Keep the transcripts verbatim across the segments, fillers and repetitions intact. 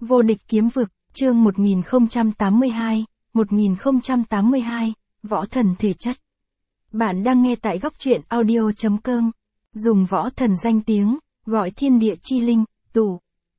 Vô địch kiếm vực, chương một nghìn không trăm tám mươi hai, một nghìn không trăm tám mươi hai, võ thần thể chất. Bạn đang nghe tại góc truyện audio chấm com, dùng võ thần danh tiếng, gọi thiên địa chi linh, tù.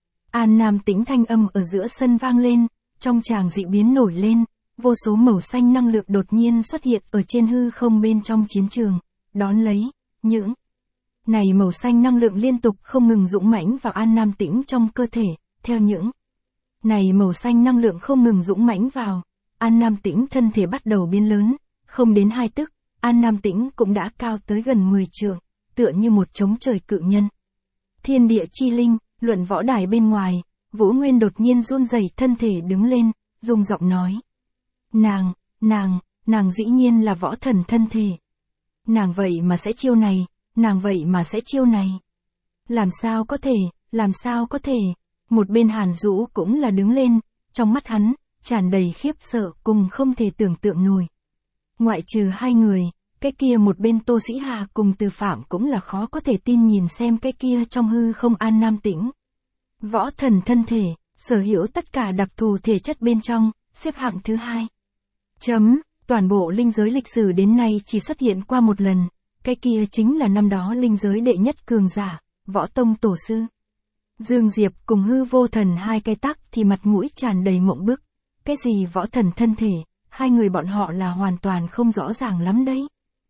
An Nam Tĩnh thanh âm ở giữa sân vang lên, trong tràng dị biến nổi lên, vô số màu xanh năng lượng đột nhiên xuất hiện ở trên hư không bên trong chiến trường, đón lấy, những này màu xanh năng lượng liên tục không ngừng dũng mãnh vào An Nam Tĩnh trong cơ thể, theo những này màu xanh năng lượng không ngừng dũng mãnh vào, An Nam Tĩnh thân thể bắt đầu biến lớn, không đến hai tức, An Nam Tĩnh cũng đã cao tới gần mười trượng, tựa như một trống trời cự nhân. Thiên địa chi linh, luận võ đài bên ngoài, Vũ Nguyên đột nhiên run rẩy thân thể đứng lên, dùng giọng nói. Nàng, nàng, nàng dĩ nhiên là võ thần thân thể. Nàng vậy mà sẽ chiêu này, nàng vậy mà sẽ chiêu này. Làm sao có thể, làm sao có thể. Một bên Hàn Dũ cũng là đứng lên, trong mắt hắn, tràn đầy khiếp sợ cùng không thể tưởng tượng nổi. Ngoại trừ hai người, cái kia một bên Tô Sĩ Hà cùng Từ Phạm cũng là khó có thể tin nhìn xem cái kia trong hư không An Nam Tĩnh. Võ thần thân thể, sở hữu tất cả đặc thù thể chất bên trong, xếp hạng thứ hai. Chấm, toàn bộ linh giới lịch sử đến nay chỉ xuất hiện qua một lần, cái kia chính là năm đó linh giới đệ nhất cường giả, Võ Tông Tổ Sư. Dương Diệp cùng hư vô thần hai cái tắc thì mặt mũi tràn đầy mộng bức. Cái gì võ thần thân thể, hai người bọn họ là hoàn toàn không rõ ràng lắm đấy.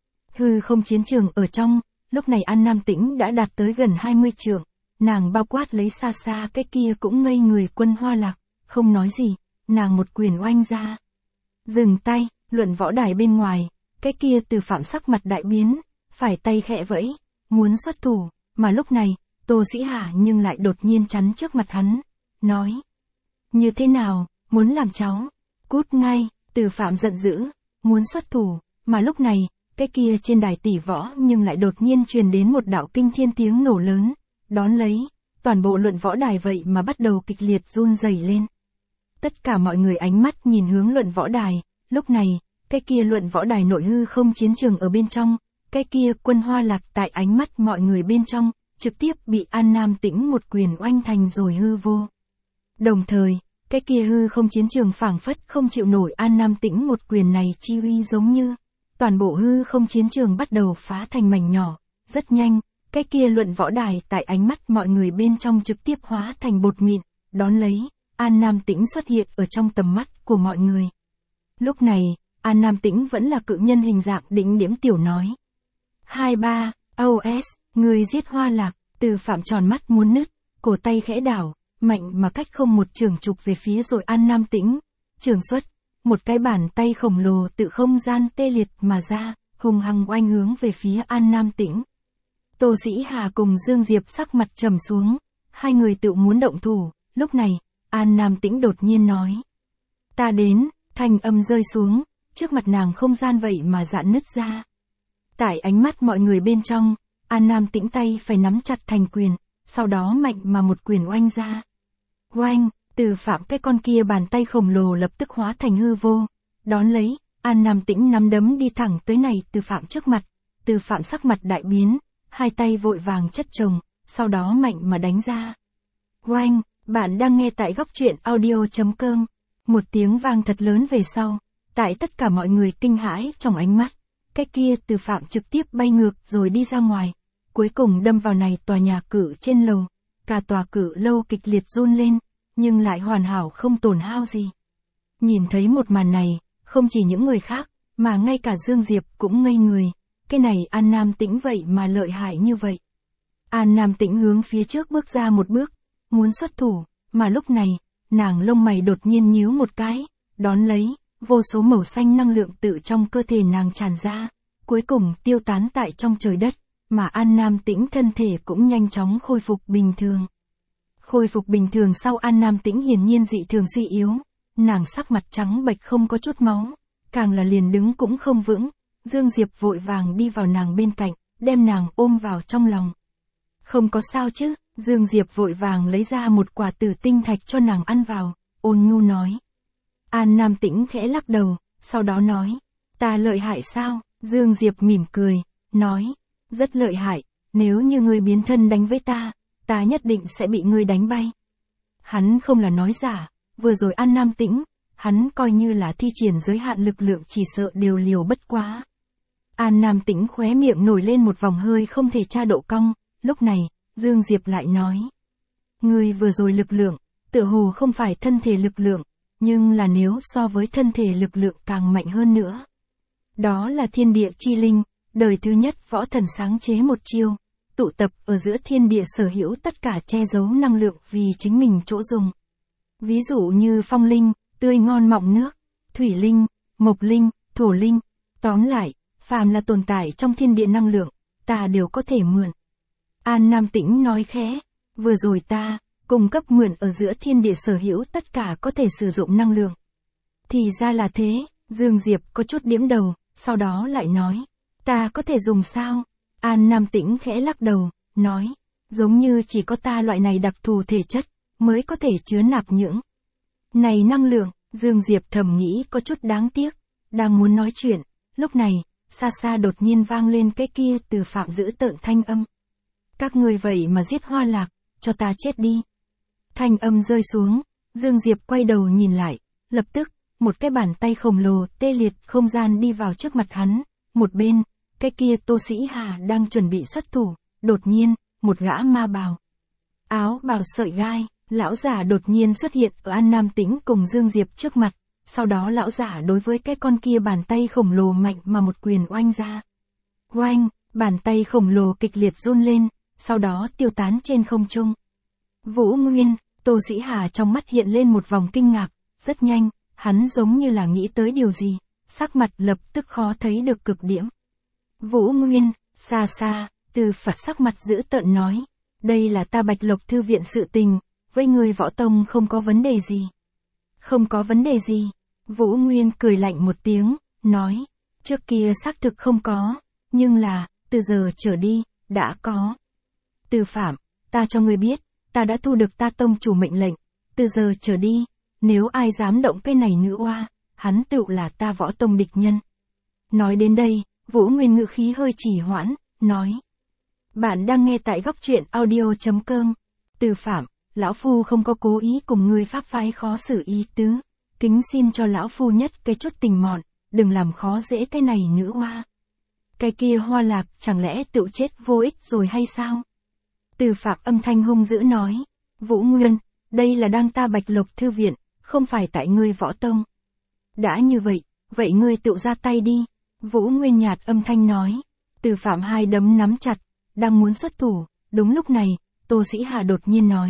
Hư không chiến trường ở trong, lúc này An Nam Tĩnh đã đạt tới gần hai mươi trượng, nàng bao quát lấy xa xa cái kia cũng ngây người Quân Hoa Lạc, không nói gì, nàng một quyền oanh ra. Dừng tay, luận võ đài bên ngoài, cái kia Từ Phạm sắc mặt đại biến, phải tay khẽ vẫy, muốn xuất thủ, mà lúc này, Tô Sĩ Hà nhưng lại đột nhiên chắn trước mặt hắn, nói. Như thế nào, muốn làm cháu? Cút ngay, Từ Phạm giận dữ, muốn xuất thủ, mà lúc này, cái kia trên đài tỷ võ nhưng lại đột nhiên truyền đến một đạo kinh thiên tiếng nổ lớn, đón lấy, toàn bộ luận võ đài vậy mà bắt đầu kịch liệt run rẩy lên. Tất cả mọi người ánh mắt nhìn hướng luận võ đài, lúc này, cái kia luận võ đài nội hư không chiến trường ở bên trong, cái kia Quân Hoa Lạc tại ánh mắt mọi người bên trong, trực tiếp bị An Nam Tĩnh một quyền oanh thành rồi hư vô. Đồng thời, cái kia hư không chiến trường phảng phất không chịu nổi An Nam Tĩnh một quyền này chi uy giống như, toàn bộ hư không chiến trường bắt đầu phá thành mảnh nhỏ, rất nhanh, cái kia luận võ đài tại ánh mắt mọi người bên trong trực tiếp hóa thành bột mịn, đón lấy, An Nam Tĩnh xuất hiện ở trong tầm mắt của mọi người. Lúc này, An Nam Tĩnh vẫn là cự nhân hình dạng đỉnh điểm tiểu nói. hai ba, ô ét, người giết Hoa Lạc, Từ Phạm tròn mắt muốn nứt, cổ tay khẽ đảo, mạnh mà cách không một trường trục về phía rồi An Nam Tĩnh. Trường xuất, một cái bàn tay khổng lồ tự không gian tê liệt mà ra, hùng hăng oanh hướng về phía An Nam Tĩnh. Tô Sĩ Hà cùng Dương Diệp sắc mặt trầm xuống, hai người tự muốn động thủ, lúc này, An Nam Tĩnh đột nhiên nói. Ta đến, thanh âm rơi xuống, trước mặt nàng không gian vậy mà giãn nứt ra. Tại ánh mắt mọi người bên trong, An Nam Tĩnh tay phải nắm chặt thành quyền, sau đó mạnh mà một quyền oanh ra. Oanh, Từ Phạm cái con kia bàn tay khổng lồ lập tức hóa thành hư vô, đón lấy, An Nam Tĩnh nắm đấm đi thẳng tới này Từ Phạm trước mặt, Từ Phạm sắc mặt đại biến, hai tay vội vàng chất chồng, sau đó mạnh mà đánh ra. Oanh, bạn đang nghe tại góc truyện audio chấm com, một tiếng vang thật lớn về sau, tại tất cả mọi người kinh hãi trong ánh mắt. Cái kia Từ Phạm trực tiếp bay ngược rồi đi ra ngoài, cuối cùng đâm vào này tòa nhà cự trên lầu, cả tòa cự lâu kịch liệt run lên, nhưng lại hoàn hảo không tổn hao gì. Nhìn thấy một màn này, không chỉ những người khác, mà ngay cả Dương Diệp cũng ngây người, cái này An Nam Tĩnh vậy mà lợi hại như vậy. An Nam Tĩnh hướng phía trước bước ra một bước, muốn xuất thủ, mà lúc này, nàng lông mày đột nhiên nhíu một cái, đón lấy. Vô số màu xanh năng lượng tự trong cơ thể nàng tràn ra, cuối cùng tiêu tán tại trong trời đất, mà An Nam Tĩnh thân thể cũng nhanh chóng khôi phục bình thường. Khôi phục bình thường sau An Nam Tĩnh hiển nhiên dị thường suy yếu, nàng sắc mặt trắng bệch không có chút máu, càng là liền đứng cũng không vững, Dương Diệp vội vàng đi vào nàng bên cạnh, đem nàng ôm vào trong lòng. Không có sao chứ, Dương Diệp vội vàng lấy ra một quả tử tinh thạch cho nàng ăn vào, ôn nhu nói. An Nam Tĩnh khẽ lắc đầu, sau đó nói, ta lợi hại sao? Dương Diệp mỉm cười, nói, rất lợi hại, nếu như ngươi biến thân đánh với ta, ta nhất định sẽ bị ngươi đánh bay. Hắn không là nói giả, vừa rồi An Nam Tĩnh, hắn coi như là thi triển giới hạn lực lượng chỉ sợ đều liều bất quá. An Nam Tĩnh khóe miệng nổi lên một vòng hơi không thể tra độ cong, lúc này, Dương Diệp lại nói. Ngươi vừa rồi lực lượng, tựa hồ không phải thân thể lực lượng, nhưng là nếu so với thân thể lực lượng càng mạnh hơn nữa. Đó là thiên địa chi linh, đời thứ nhất võ thần sáng chế một chiêu, tụ tập ở giữa thiên địa sở hữu tất cả che giấu năng lượng vì chính mình chỗ dùng. Ví dụ như phong linh, tươi ngon mọng nước, thủy linh, mộc linh, thổ linh, tóm lại, phàm là tồn tại trong thiên địa năng lượng, ta đều có thể mượn. An Nam Tĩnh nói khẽ, vừa rồi ta, cung cấp mượn ở giữa thiên địa sở hữu tất cả có thể sử dụng năng lượng. Thì ra là thế, Dương Diệp có chút điểm đầu, sau đó lại nói, ta có thể dùng sao? An Nam Tĩnh khẽ lắc đầu, nói, giống như chỉ có ta loại này đặc thù thể chất, mới có thể chứa nạp những này năng lượng. Dương Diệp thầm nghĩ có chút đáng tiếc, đang muốn nói chuyện, lúc này, xa xa đột nhiên vang lên cái kia Từ Phạm giữ tợn thanh âm. Các người vậy mà giết Hoa Lạc, cho ta chết đi. Thanh âm rơi xuống, Dương Diệp quay đầu nhìn lại, lập tức, một cái bàn tay khổng lồ tê liệt không gian đi vào trước mặt hắn, một bên, cái kia Tô Sĩ Hà đang chuẩn bị xuất thủ, đột nhiên, một gã ma bào. Áo bào sợi gai, lão giả đột nhiên xuất hiện ở An Nam Tĩnh cùng Dương Diệp trước mặt, sau đó lão giả đối với cái con kia bàn tay khổng lồ mạnh mà một quyền oanh ra. Oanh, bàn tay khổng lồ kịch liệt run lên, sau đó tiêu tán trên không trung. Vũ Nguyên, Tô Sĩ Hà trong mắt hiện lên một vòng kinh ngạc, rất nhanh, hắn giống như là nghĩ tới điều gì, sắc mặt lập tức khó thấy được cực điểm. Vũ Nguyên, xa xa, Từ Phật sắc mặt dữ tợn nói, đây là ta Bạch Lộc Thư viện sự tình, với người võ tông không có vấn đề gì. Không có vấn đề gì, Vũ Nguyên cười lạnh một tiếng, nói, trước kia xác thực không có, nhưng là, từ giờ trở đi, đã có. Từ Phạm, ta cho ngươi biết, ta đã thu được ta tông chủ mệnh lệnh, từ giờ trở đi, nếu ai dám động cái này nữ oa, hắn tựu là ta võ tông địch nhân. Nói đến đây, Vũ Nguyên ngữ khí hơi trì hoãn, nói. Bạn đang nghe tại góc truyện audio chấm com. Từ Phạm, lão phu không có cố ý cùng ngươi pháp phái khó xử ý tứ, kính xin cho lão phu nhất cái chút tình mọn, đừng làm khó dễ cái này nữ oa. Cái kia Hoa Lạc chẳng lẽ tựu chết vô ích rồi hay sao? Từ Phạm âm thanh hung dữ nói, Vũ Nguyên, đây là đang ta Bạch Lộc Thư viện, không phải tại ngươi võ tông. Đã như vậy, vậy ngươi tựu ra tay đi. Vũ Nguyên nhạt âm thanh nói. Từ Phạm hai đấm nắm chặt, đang muốn xuất thủ, đúng lúc này, Tô Sĩ Hà đột nhiên nói.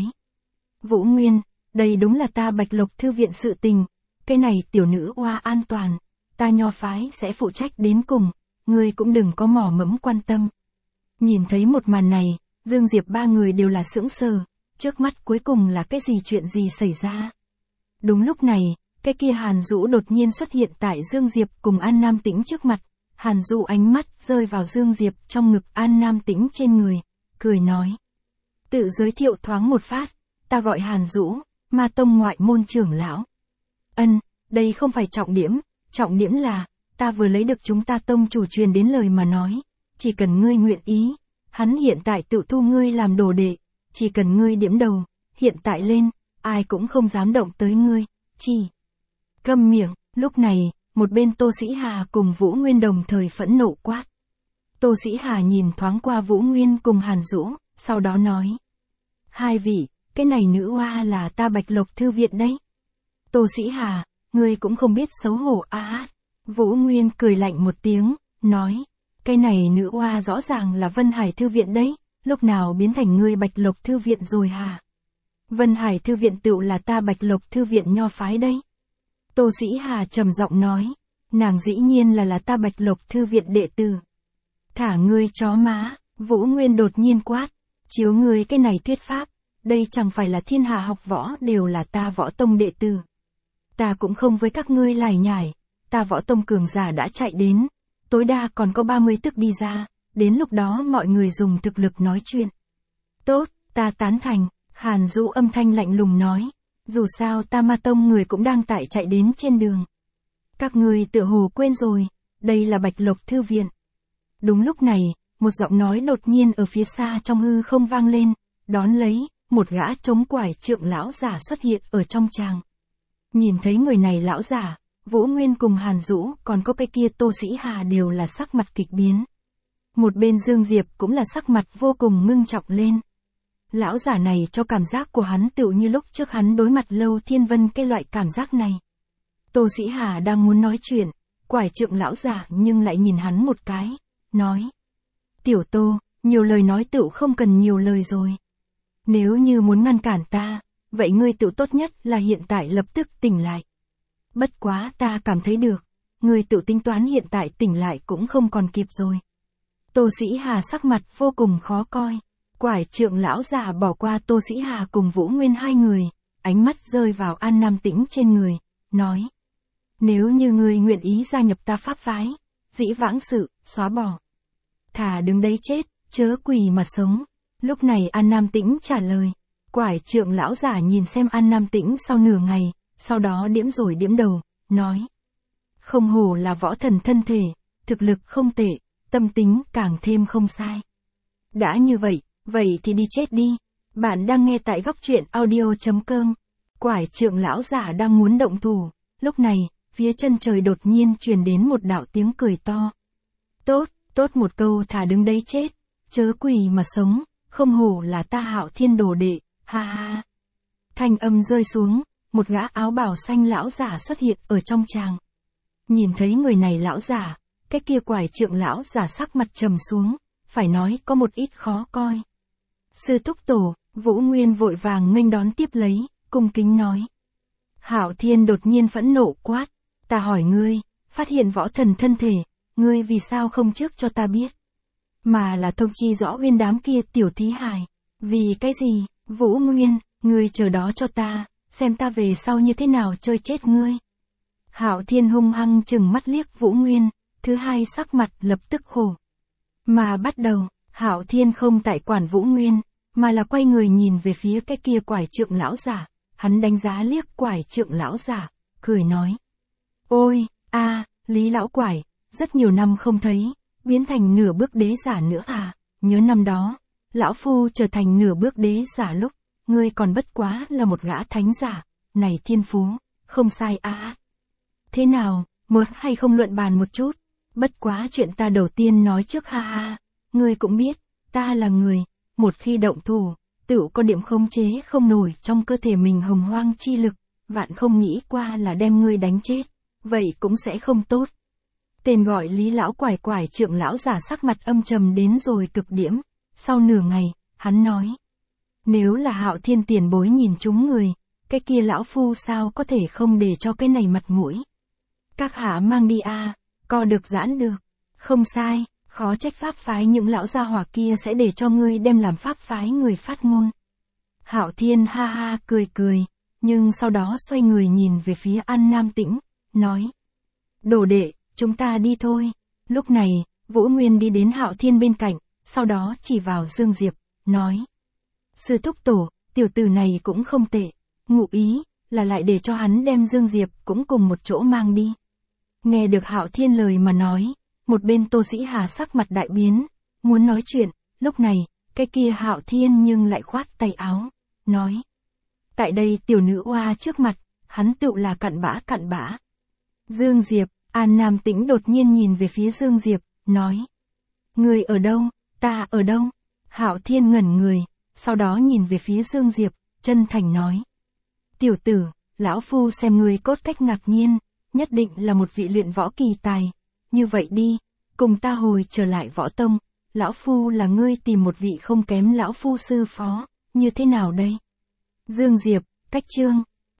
Vũ Nguyên, đây đúng là ta Bạch Lộc Thư viện sự tình, cái này tiểu nữ oa an toàn, ta Nho phái sẽ phụ trách đến cùng, ngươi cũng đừng có mỏ mẫm quan tâm. Nhìn thấy một màn này, Dương Diệp ba người đều là sững sờ, trước mắt cuối cùng là cái gì chuyện gì xảy ra. Đúng lúc này, cái kia Hàn Dũ đột nhiên xuất hiện tại Dương Diệp cùng An Nam Tĩnh trước mặt, Hàn Dũ ánh mắt rơi vào Dương Diệp trong ngực An Nam Tĩnh trên người, cười nói. Tự giới thiệu thoáng một phát, ta gọi Hàn Dũ, Ma Tông ngoại môn trưởng lão. Ân, đây không phải trọng điểm, trọng điểm là, ta vừa lấy được chúng ta tông chủ truyền đến lời mà nói, chỉ cần ngươi nguyện ý, hắn hiện tại tự thu ngươi làm đồ đệ, chỉ cần ngươi điểm đầu, hiện tại lên, ai cũng không dám động tới ngươi, chỉ câm miệng. Lúc này, một bên Tô Sĩ Hà cùng Vũ Nguyên đồng thời phẫn nộ quát. Tô Sĩ Hà nhìn thoáng qua Vũ Nguyên cùng Hàn Dũ, sau đó nói. Hai vị, cái này nữ oa là ta Bạch Lộc Thư viện đấy. Tô Sĩ Hà, ngươi cũng không biết xấu hổ a à. Vũ Nguyên cười lạnh một tiếng, nói. Cái này nữ oa rõ ràng là Vân Hải Thư viện đấy, lúc nào biến thành ngươi Bạch Lộc Thư viện rồi hả? Vân Hải Thư viện tựu là ta Bạch Lộc Thư viện Nho phái đấy. Tô Sĩ Hà trầm giọng nói, nàng dĩ nhiên là là ta Bạch Lộc Thư viện đệ tử. Thả ngươi chó má, Vũ Nguyên đột nhiên quát, chiếu ngươi cái này thuyết pháp, đây chẳng phải là thiên hạ học võ đều là ta võ tông đệ tử. Ta cũng không với các ngươi lải nhải, ta võ tông cường giả đã chạy đến, tối đa còn có ba mươi tức đi ra, đến lúc đó mọi người dùng thực lực nói chuyện. Tốt, ta tán thành, Hàn Dũ âm thanh lạnh lùng nói. Dù sao ta Ma Tông người cũng đang tại chạy đến trên đường. Các người tựa hồ quên rồi, đây là Bạch Lộc Thư viện. Đúng lúc này, một giọng nói đột nhiên ở phía xa trong hư không vang lên, đón lấy, một gã trống quải trượng lão giả xuất hiện ở trong tràng. Nhìn thấy người này lão giả, Vũ Nguyên cùng Hàn Dũ còn có cái kia Tô Sĩ Hà đều là sắc mặt kịch biến. Một bên Dương Diệp cũng là sắc mặt vô cùng ngưng trọng lên. Lão giả này cho cảm giác của hắn tựu như lúc trước hắn đối mặt Lâu Thiên Vân cái loại cảm giác này. Tô Sĩ Hà đang muốn nói chuyện, quải trượng lão giả nhưng lại nhìn hắn một cái, nói. Tiểu Tô, nhiều lời nói tựu không cần nhiều lời rồi. Nếu như muốn ngăn cản ta, vậy ngươi tựu tốt nhất là hiện tại lập tức tỉnh lại. Bất quá ta cảm thấy được, ngươi tự tính toán hiện tại tỉnh lại cũng không còn kịp rồi. Tô Sĩ Hà sắc mặt vô cùng khó coi. Quải trượng lão già bỏ qua Tô Sĩ Hà cùng Vũ Nguyên hai người, ánh mắt rơi vào An Nam Tĩnh trên người, nói. Nếu như ngươi nguyện ý gia nhập ta pháp phái, dĩ vãng sự, xóa bỏ. Thả đứng đấy chết, chớ quỳ mà sống. Lúc này An Nam Tĩnh trả lời. Quải trượng lão giả nhìn xem An Nam Tĩnh sau nửa ngày, sau đó điểm rồi điểm đầu, nói. Không hổ là võ thần thân thể, thực lực không tệ, tâm tính càng thêm không sai. Đã như vậy, vậy thì đi chết đi. Bạn đang nghe tại góc truyện audio chấm com. Quải trượng lão giả đang muốn động thủ. Lúc này, phía chân trời đột nhiên truyền đến một đạo tiếng cười to. Tốt, tốt một câu thả đứng đấy chết, chớ quỳ mà sống, không hổ là ta Hạo Thiên đồ đệ, ha ha. Thanh âm rơi xuống, một gã áo bào xanh lão giả xuất hiện ở trong tràng. Nhìn thấy người này lão giả, cái kia quải trượng lão giả sắc mặt trầm xuống, phải nói có một ít khó coi. Sư thúc tổ, Vũ Nguyên vội vàng nghênh đón tiếp lấy, cung kính nói. Hạo Thiên đột nhiên phẫn nộ quát, ta hỏi ngươi, phát hiện võ thần thân thể, ngươi vì sao không trước cho ta biết? Mà là thông chi rõ Uyên đám kia tiểu thí hài. Vì cái gì, Vũ Nguyên, ngươi chờ đó cho ta, xem ta về sau như thế nào chơi chết ngươi. Hạo Thiên hung hăng chừng mắt liếc Vũ Nguyên, thứ hai sắc mặt lập tức khổ. Mà bắt đầu, Hạo Thiên không tại quản Vũ Nguyên, mà là quay người nhìn về phía cái kia quải trượng lão giả, hắn đánh giá liếc quải trượng lão giả, cười nói. Ôi, a, Lý lão quải, rất nhiều năm không thấy, biến thành nửa bước đế giả nữa à, nhớ năm đó, lão phu trở thành nửa bước đế giả lúc, ngươi còn bất quá là một gã thánh giả, này thiên phú, không sai à. Thế nào, muốn hay không luận bàn một chút, bất quá chuyện ta đầu tiên nói trước ha ha, ngươi cũng biết, ta là người, một khi động thủ, tựu có điểm khống chế không nổi trong cơ thể mình hồng hoang chi lực, vạn không nghĩ qua là đem ngươi đánh chết, vậy cũng sẽ không tốt. Tên gọi Lý lão quải quải trượng lão giả sắc mặt âm trầm đến rồi cực điểm, sau nửa ngày, hắn nói. Nếu là Hạo Thiên tiền bối nhìn chúng người, cái kia lão phu sao có thể không để cho cái này mặt mũi. Các hạ mang đi a, à, co được giãn được, không sai, khó trách pháp phái những lão gia hỏa kia sẽ để cho ngươi đem làm pháp phái người phát ngôn. Hạo Thiên ha ha cười cười, nhưng sau đó xoay người nhìn về phía An Nam Tĩnh, nói. Đồ đệ, chúng ta đi thôi. Lúc này, Vũ Nguyên đi đến Hạo Thiên bên cạnh, sau đó chỉ vào Dương Diệp, nói. Sư thúc tổ, tiểu tử này cũng không tệ, ngụ ý, là lại để cho hắn đem Dương Diệp cũng cùng một chỗ mang đi. Nghe được Hạo Thiên lời mà nói, một bên Tô Sĩ Hà sắc mặt đại biến, muốn nói chuyện, lúc này, cái kia Hạo Thiên nhưng lại khoát tay áo, nói. Tại đây tiểu nữ oa trước mặt, hắn tựu là cặn bã cặn bã. Dương Diệp, An Nam Tĩnh đột nhiên nhìn về phía Dương Diệp, nói. Người ở đâu, ta ở đâu? Hạo Thiên ngẩn người, sau đó nhìn về phía Dương Diệp, chân thành nói. Tiểu tử, lão phu xem người cốt cách ngạc nhiên, nhất định là một vị luyện võ kỳ tài. Như vậy đi, cùng ta hồi trở lại võ tông, lão phu là ngươi tìm một vị không kém lão phu sư phó, như thế nào đây? Dương Diệp, cách chương.